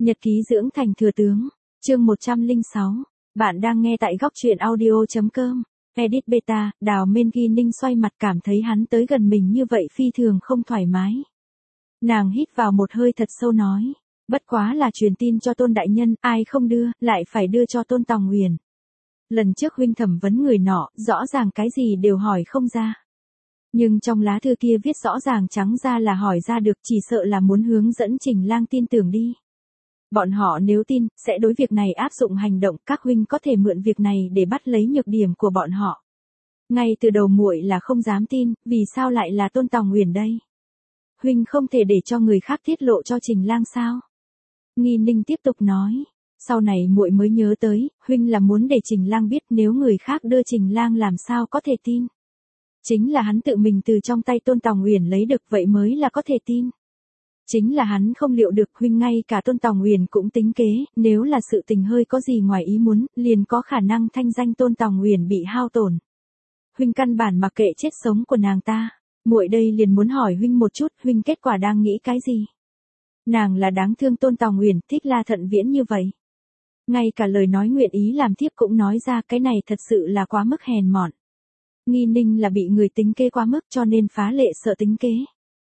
Nhật ký dưỡng thành thừa tướng, chương 106. Bạn đang nghe tại góc truyện audio.com. Edit beta, Đào Minh Ghi Ninh xoay mặt cảm thấy hắn tới gần mình như vậy phi thường không thoải mái. Nàng hít vào một hơi thật sâu nói. Bất quá là truyền tin cho Tôn Đại Nhân, ai không đưa, lại phải đưa cho Tôn Tòng Uyển. Lần trước huynh thẩm vấn người nọ, rõ ràng cái gì đều hỏi không ra. Nhưng trong lá thư kia viết rõ ràng trắng ra là hỏi ra được, chỉ sợ là muốn hướng dẫn Trình Lang tin tưởng đi. Bọn họ nếu tin, sẽ đối việc này áp dụng hành động, các huynh có thể mượn việc này để bắt lấy nhược điểm của bọn họ. Ngay từ đầu muội là không dám tin, vì sao lại là Tôn Tòng Uyển đây? Huynh không thể để cho người khác tiết lộ cho Trình Lang sao? Nghi Ninh tiếp tục nói, sau này muội mới nhớ tới, huynh là muốn để Trình Lang biết, nếu người khác đưa Trình Lang làm sao có thể tin. Chính là hắn tự mình từ trong tay Tôn Tòng Uyển lấy được, vậy mới là có thể tin. Chính là hắn không liệu được, huynh ngay cả Tôn Tòng Uyển cũng tính kế, nếu là sự tình hơi có gì ngoài ý muốn, liền có khả năng thanh danh Tôn Tòng Uyển bị hao tổn. Huynh căn bản mặc kệ chết sống của nàng ta, muội đây liền muốn hỏi huynh một chút, huynh kết quả đang nghĩ cái gì? Nàng là đáng thương Tôn Tòng Uyển, thích La Thận Viễn như vậy. Ngay cả lời nói nguyện ý làm thiếp cũng nói ra, cái này thật sự là quá mức hèn mọn. Nghi Ninh là bị người tính kế quá mức cho nên phá lệ sợ tính kế.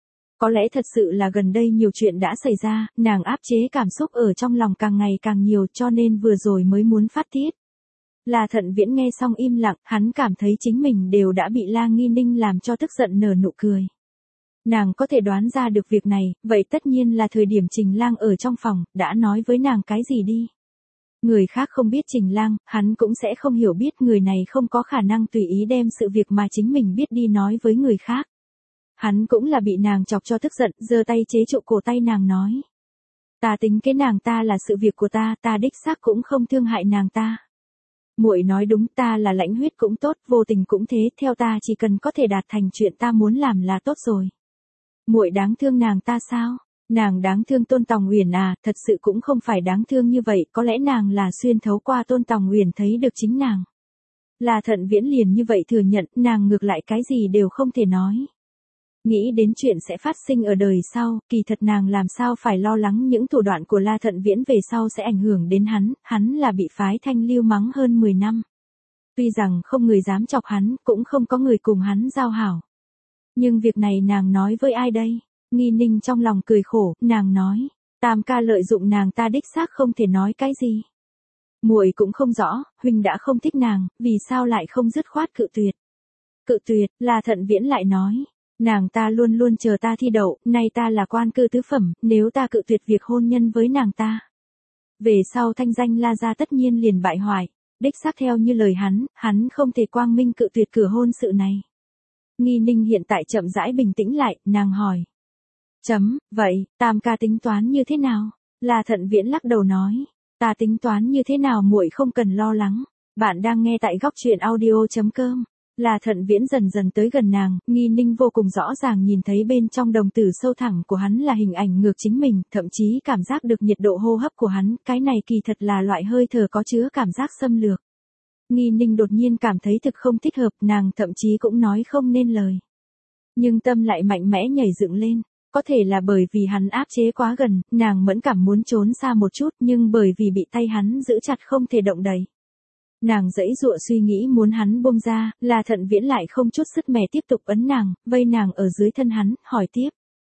Có lẽ thật sự là gần đây nhiều chuyện đã xảy ra, nàng áp chế cảm xúc ở trong lòng càng ngày càng nhiều cho nên vừa rồi mới muốn phát tiết. La Thận Viễn nghe xong im lặng, hắn cảm thấy chính mình đều đã bị La Nghi Ninh làm cho tức giận nở nụ cười. Nàng có thể đoán ra được việc này, vậy tất nhiên là thời điểm Trình Lang ở trong phòng, đã nói với nàng cái gì đi. Người khác không biết Trình Lang, hắn cũng sẽ không hiểu biết, người này không có khả năng tùy ý đem sự việc mà chính mình biết đi nói với người khác. Hắn cũng là bị nàng chọc cho tức giận, giơ tay chế trụ cổ tay nàng nói. Ta tính cái nàng ta là sự việc của ta, ta đích xác cũng không thương hại nàng ta. Muội nói đúng, ta là lãnh huyết cũng tốt, vô tình cũng thế, theo ta chỉ cần có thể đạt thành chuyện ta muốn làm là tốt rồi. Muội đáng thương nàng ta sao? Nàng đáng thương Tôn Tòng Uyển à? Thật sự cũng không phải đáng thương như vậy, có lẽ nàng là xuyên thấu qua Tôn Tòng Uyển thấy được chính nàng. La Thận Viễn liền như vậy thừa nhận, nàng ngược lại cái gì đều không thể nói. Nghĩ đến chuyện sẽ phát sinh ở đời sau, kỳ thật nàng làm sao phải lo lắng những thủ đoạn của La Thận Viễn về sau sẽ ảnh hưởng đến hắn là bị phái Thanh Lưu mắng hơn 10 năm. Tuy rằng không người dám chọc hắn, cũng không có người cùng hắn giao hảo. Nhưng việc này nàng nói với ai đây? Nghi Ninh trong lòng cười khổ, nàng nói, Tam ca lợi dụng nàng ta đích xác không thể nói cái gì. Muội cũng không rõ, huynh đã không thích nàng, vì sao lại không dứt khoát cự tuyệt? Cự tuyệt, La Thận Viễn lại nói. Nàng ta luôn luôn chờ ta thi đậu, nay ta là quan cư tứ phẩm, nếu ta cự tuyệt việc hôn nhân với nàng ta. Về sau thanh danh La gia tất nhiên liền bại hoại, đích xác theo như lời hắn không thể quang minh cự tuyệt cửa hôn sự này. Nghi Ninh hiện tại chậm rãi bình tĩnh lại, nàng hỏi. Vậy, Tam ca tính toán như thế nào? La Thận Viễn lắc đầu nói. Ta tính toán như thế nào muội không cần lo lắng. Bạn đang nghe tại góc truyện audio.com. La Thận Viễn dần dần tới gần nàng, Nghi Ninh vô cùng rõ ràng nhìn thấy bên trong đồng tử sâu thẳm của hắn là hình ảnh ngược chính mình, thậm chí cảm giác được nhiệt độ hô hấp của hắn, cái này kỳ thật là loại hơi thở có chứa cảm giác xâm lược. Nghi Ninh đột nhiên cảm thấy thực không thích hợp, nàng thậm chí cũng nói không nên lời. Nhưng tâm lại mạnh mẽ nhảy dựng lên, có thể là bởi vì hắn áp chế quá gần, nàng mẫn cảm muốn trốn xa một chút, nhưng bởi vì bị tay hắn giữ chặt không thể động đậy. Nàng giãy giụa suy nghĩ muốn hắn buông ra, La Thận Viễn lại không chút sứt mẻ tiếp tục ấn nàng, vây nàng ở dưới thân hắn, hỏi tiếp.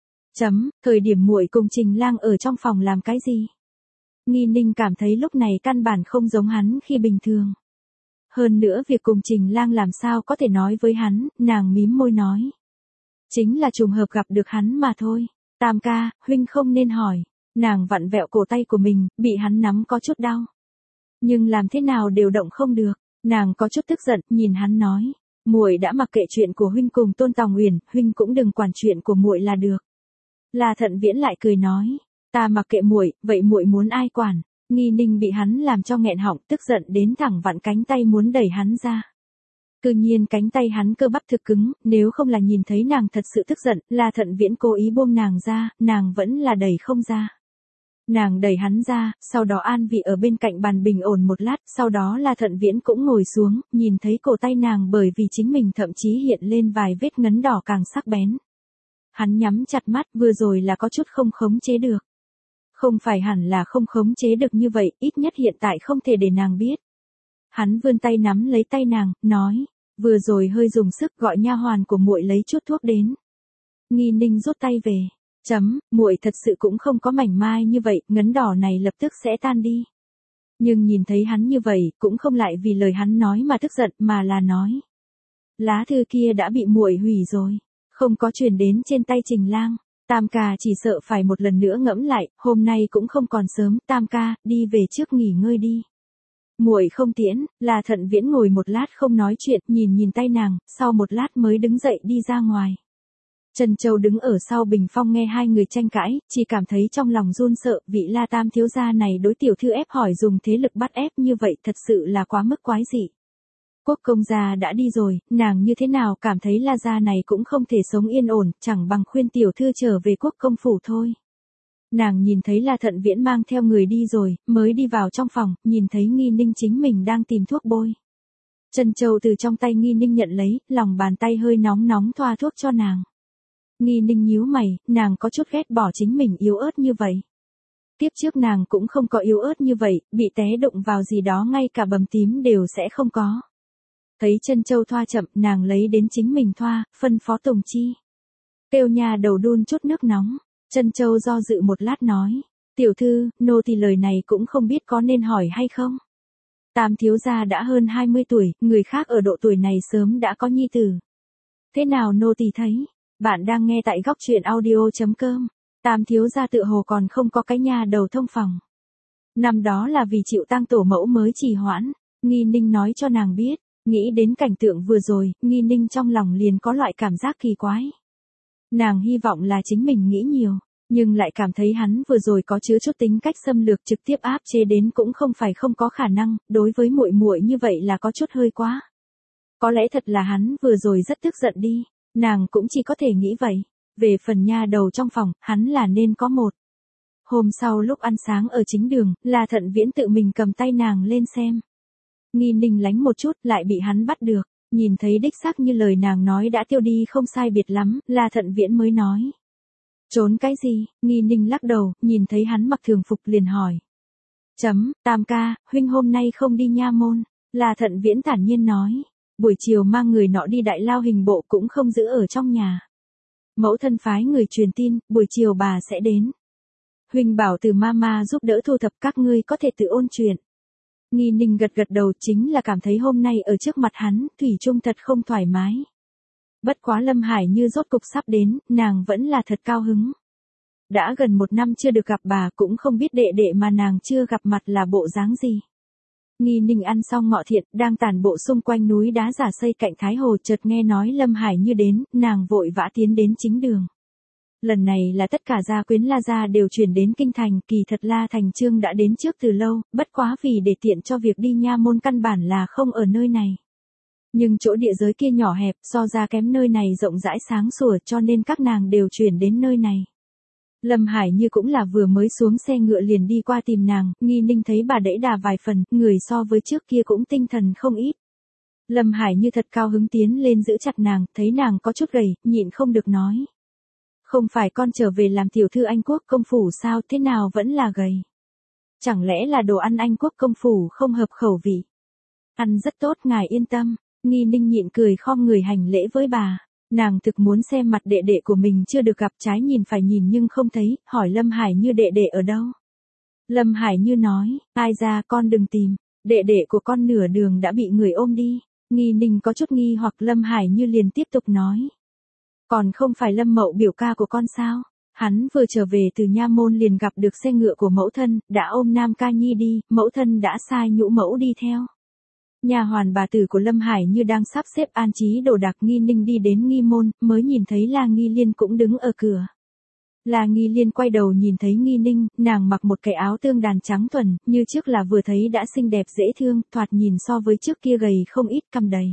Thời điểm muội cùng Trình Lang ở trong phòng làm cái gì? Nghi Ninh cảm thấy lúc này căn bản không giống hắn khi bình thường. Hơn nữa việc cùng Trình Lang làm sao có thể nói với hắn, nàng mím môi nói. Chính là trùng hợp gặp được hắn mà thôi. Tam ca, huynh không nên hỏi. Nàng vặn vẹo cổ tay của mình, bị hắn nắm có chút đau. Nhưng làm thế nào đều động không được, nàng có chút tức giận, nhìn hắn nói, muội đã mặc kệ chuyện của huynh cùng Tôn Tòng Uyển, huynh cũng đừng quản chuyện của muội là được. La Thận Viễn lại cười nói, ta mặc kệ muội, vậy muội muốn ai quản? Nghi Ninh bị hắn làm cho nghẹn họng, tức giận đến thẳng vặn cánh tay muốn đẩy hắn ra. Cứ nhiên cánh tay hắn cơ bắp thực cứng, nếu không là nhìn thấy nàng thật sự tức giận, La Thận Viễn cố ý buông nàng ra, nàng vẫn là đẩy không ra. Nàng đẩy hắn ra, sau đó an vị ở bên cạnh bàn bình ổn một lát, sau đó La Thận Viễn cũng ngồi xuống, nhìn thấy cổ tay nàng bởi vì chính mình thậm chí hiện lên vài vết ngấn đỏ càng sắc bén. Hắn nhắm chặt mắt, vừa rồi là có chút không khống chế được. Không phải hẳn là không khống chế được như vậy, ít nhất hiện tại không thể để nàng biết. Hắn vươn tay nắm lấy tay nàng, nói, vừa rồi hơi dùng sức gọi nha hoàn của muội lấy chút thuốc đến. Nghi Ninh rút tay về. Muội thật sự cũng không có mảnh mai như vậy, ngấn đỏ này lập tức sẽ tan đi. Nhưng nhìn thấy hắn như vậy, cũng không lại vì lời hắn nói mà tức giận, mà là nói. Lá thư kia đã bị muội hủy rồi, không có truyền đến trên tay Trình Lang. Tam ca chỉ sợ phải một lần nữa ngẫm lại, hôm nay cũng không còn sớm, Tam ca, đi về trước nghỉ ngơi đi. Muội không tiễn, là Thận Viễn ngồi một lát không nói chuyện, nhìn tay nàng, sau một lát mới đứng dậy đi ra ngoài. Trần Châu đứng ở sau bình phong nghe hai người tranh cãi, chỉ cảm thấy trong lòng run sợ, vị La Tam thiếu gia này đối tiểu thư ép hỏi dùng thế lực bắt ép như vậy thật sự là quá mức quái dị. Quốc công gia đã đi rồi, nàng như thế nào cảm thấy La gia này cũng không thể sống yên ổn, chẳng bằng khuyên tiểu thư trở về quốc công phủ thôi. Nàng nhìn thấy La Thận Viễn mang theo người đi rồi, mới đi vào trong phòng, nhìn thấy Nghi Ninh chính mình đang tìm thuốc bôi. Trần Châu từ trong tay Nghi Ninh nhận lấy, lòng bàn tay hơi nóng thoa thuốc cho nàng. Nghi Ninh nhíu mày, nàng có chút ghét bỏ chính mình yếu ớt như vậy. Tiếp trước nàng cũng không có yếu ớt như vậy, bị té đụng vào gì đó ngay cả bầm tím đều sẽ không có. Thấy Trân Châu thoa chậm, nàng lấy đến chính mình thoa, phân phó Tùng Chi. Kêu nhà đầu đun chút nước nóng. Trân Châu do dự một lát nói. Tiểu thư, nô tỳ lời này cũng không biết có nên hỏi hay không. Tam thiếu gia đã hơn 20 tuổi, người khác ở độ tuổi này sớm đã có nhi tử. Thế nào nô tỳ thấy? Bạn đang nghe tại góc truyện audio.com. Tam thiếu gia tựa hồ còn không có cái nhà đầu thông phòng. Năm đó là vì chịu tang tổ mẫu mới trì hoãn. Nghi Ninh nói cho nàng biết. Nghĩ đến cảnh tượng vừa rồi, Nghi Ninh trong lòng liền có loại cảm giác kỳ quái. Nàng hy vọng là chính mình nghĩ nhiều, nhưng lại cảm thấy hắn vừa rồi có chứa chút tính cách xâm lược trực tiếp áp chế đến cũng không phải không có khả năng, đối với muội muội như vậy là có chút hơi quá. Có lẽ thật là hắn vừa rồi rất tức giận đi, nàng cũng chỉ có thể nghĩ vậy. Về phần nha đầu trong phòng, hắn là nên có một. Hôm sau lúc ăn sáng ở chính đường, là Thận Viễn tự mình cầm tay nàng lên xem. Nghi Ninh lánh một chút lại bị hắn bắt được, nhìn thấy đích xác như lời nàng nói đã tiêu đi không sai biệt lắm, là Thận Viễn mới nói. Trốn cái gì? Nghi Ninh lắc đầu, nhìn thấy hắn mặc thường phục liền hỏi. Tam ca, huynh hôm nay không đi nha môn, là Thận Viễn thản nhiên nói. Buổi chiều mang người nọ đi đại lao hình bộ cũng không giữ ở trong nhà. Mẫu thân phái người truyền tin, buổi chiều bà sẽ đến. Huynh bảo từ mama giúp đỡ thu thập các ngươi có thể tự ôn chuyện. Nghi Ninh gật đầu chính là cảm thấy hôm nay ở trước mặt hắn, thủy chung thật không thoải mái. Bất quá Lâm Hải Như rốt cục sắp đến, nàng vẫn là thật cao hứng. Đã gần 1 năm chưa được gặp bà cũng không biết đệ đệ mà nàng chưa gặp mặt là bộ dáng gì. Nghi Ninh ăn xong ngọ thiện, đang tản bộ xung quanh núi đá giả xây cạnh Thái Hồ chợt nghe nói Lâm Hải Như đến, nàng vội vã tiến đến chính đường. Lần này là tất cả gia quyến La gia đều chuyển đến kinh thành, kỳ thật La Thành Trương đã đến trước từ lâu, bất quá vì để tiện cho việc đi nha môn căn bản là không ở nơi này. Nhưng chỗ địa giới kia nhỏ hẹp, so ra kém nơi này rộng rãi sáng sủa cho nên các nàng đều chuyển đến nơi này. Lâm Hải Như cũng là vừa mới xuống xe ngựa liền đi qua tìm nàng, Nghi Ninh thấy bà đẩy đà vài phần, người so với trước kia cũng tinh thần không ít. Lâm Hải Như thật cao hứng tiến lên giữ chặt nàng, thấy nàng có chút gầy, nhịn không được nói. Không phải con trở về làm tiểu thư Anh quốc công phủ sao, thế nào vẫn là gầy? Chẳng lẽ là đồ ăn Anh quốc công phủ không hợp khẩu vị? Ăn rất tốt ngài yên tâm. Nghi Ninh nhịn cười khom người hành lễ với bà. Nàng thực muốn xem mặt đệ đệ của mình chưa được gặp, trái nhìn phải nhìn nhưng không thấy, hỏi Lâm Hải Như đệ đệ ở đâu. Lâm Hải Như nói, ai ra con đừng tìm, đệ đệ của con nửa đường đã bị người ôm đi. Nghi Ninh có chút nghi hoặc Lâm Hải Như liền tiếp tục nói. Còn không phải Lâm Mậu biểu ca của con sao? Hắn vừa trở về từ nha môn liền gặp được xe ngựa của mẫu thân, đã ôm Nam Ca Nhi đi, mẫu thân đã sai nhũ mẫu đi theo. Nhà hoàn bà tử của Lâm Hải Như đang sắp xếp an trí đồ đạc. Nghi Ninh đi đến nghi môn, mới nhìn thấy La Nghi Liên cũng đứng ở cửa. La Nghi Liên quay đầu nhìn thấy Nghi Ninh, nàng mặc một cái áo tương đàn trắng thuần, như trước là vừa thấy đã xinh đẹp dễ thương, thoạt nhìn so với trước kia gầy không ít cằm đầy.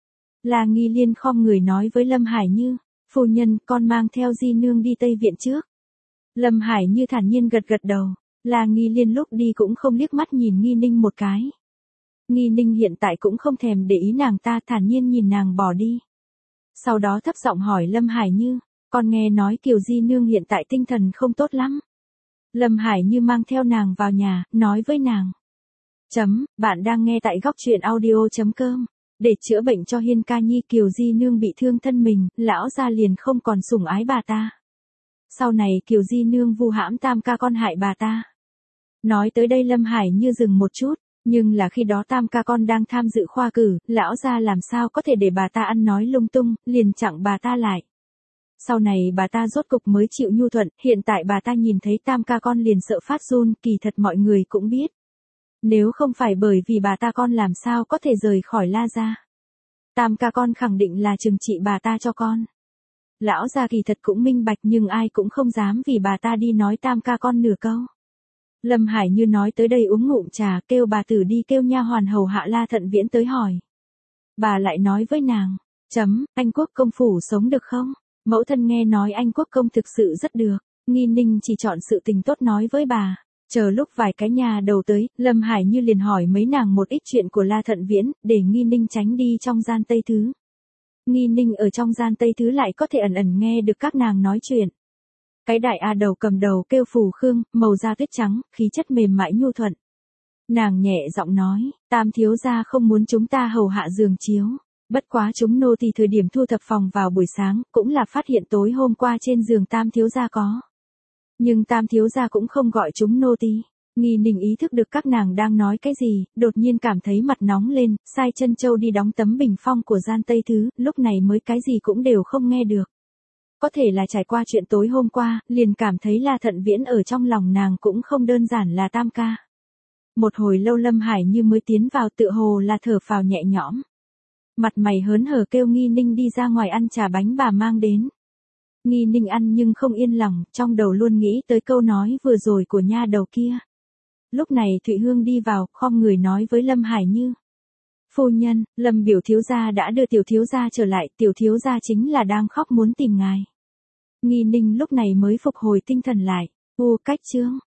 La Nghi Liên khom người nói với Lâm Hải Như, phu nhân, con mang theo di nương đi Tây Viện trước. Lâm Hải Như thản nhiên gật đầu, La Nghi Liên lúc đi cũng không liếc mắt nhìn Nghi Ninh một cái. Nghi Ninh hiện tại cũng không thèm để ý nàng ta, thản nhiên nhìn nàng bỏ đi. Sau đó thấp giọng hỏi Lâm Hải Như, con nghe nói Kiều di nương hiện tại tinh thần không tốt lắm. Lâm Hải Như mang theo nàng vào nhà, nói với nàng. Bạn đang nghe tại góc truyện audio.com. Để chữa bệnh cho Hiên Ca Nhi, Kiều Di Nương bị thương thân mình, lão gia liền không còn sủng ái bà ta. Sau này Kiều Di Nương vu hãm Tam ca con hại bà ta. Nói tới đây Lâm Hải Như dừng một chút, nhưng là khi đó Tam ca con đang tham dự khoa cử, lão gia làm sao có thể để bà ta ăn nói lung tung, liền chặn bà ta lại. Sau này bà ta rốt cục mới chịu nhu thuận, hiện tại bà ta nhìn thấy Tam ca con liền sợ phát run, kỳ thật mọi người cũng biết. Nếu không phải bởi vì bà ta con làm sao có thể rời khỏi La gia. Tam ca con khẳng định là trừng trị bà ta cho con. Lão gia kỳ thật cũng minh bạch nhưng ai cũng không dám vì bà ta đi nói Tam ca con nửa câu. Lâm Hải Như nói tới đây uống ngụm trà, kêu bà tử đi kêu nha hoàn hầu hạ La Thận Viễn tới hỏi. Bà lại nói với nàng, anh Quốc công phủ sống được không? Mẫu thân nghe nói anh Quốc công thực sự rất được, Nghi Ninh chỉ chọn sự tình tốt nói với bà. Chờ lúc vài cái nhà đầu tới, Lâm Hải Như liền hỏi mấy nàng một ít chuyện của La Thận Viễn, để Nghi Ninh tránh đi trong gian Tây Thứ. Nghi Ninh ở trong gian Tây Thứ lại có thể ẩn ẩn nghe được các nàng nói chuyện. Cái đại A đầu cầm đầu kêu Phù Khương, màu da tuyết trắng, khí chất mềm mại nhu thuận. Nàng nhẹ giọng nói, Tam thiếu gia không muốn chúng ta hầu hạ giường chiếu. Bất quá chúng nô tỳ thời điểm thu thập phòng vào buổi sáng, cũng là phát hiện tối hôm qua trên giường Tam thiếu gia có. Nhưng Tam thiếu gia cũng không gọi chúng nô tỳ. Nghi Ninh ý thức được các nàng đang nói cái gì, đột nhiên cảm thấy mặt nóng lên, sai chân châu đi đóng tấm bình phong của gian Tây Thứ, lúc này mới cái gì cũng đều không nghe được. Có thể là trải qua chuyện tối hôm qua, liền cảm thấy La Thận Viễn ở trong lòng nàng cũng không đơn giản là Tam ca. Một hồi lâu Lâm Hải Như mới tiến vào, tựa hồ là thở phào nhẹ nhõm. Mặt mày hớn hở kêu Nghi Ninh đi ra ngoài ăn trà bánh bà mang đến. Nghi Ninh ăn nhưng không yên lòng, trong đầu luôn nghĩ tới câu nói vừa rồi của nha đầu kia. Lúc này Thụy Hương đi vào, khom người nói với Lâm Hải Như. Phu nhân, Lâm biểu thiếu gia đã đưa tiểu thiếu gia trở lại, tiểu thiếu gia chính là đang khóc muốn tìm ngài. Nghi Ninh lúc này mới phục hồi tinh thần lại. Cách chương.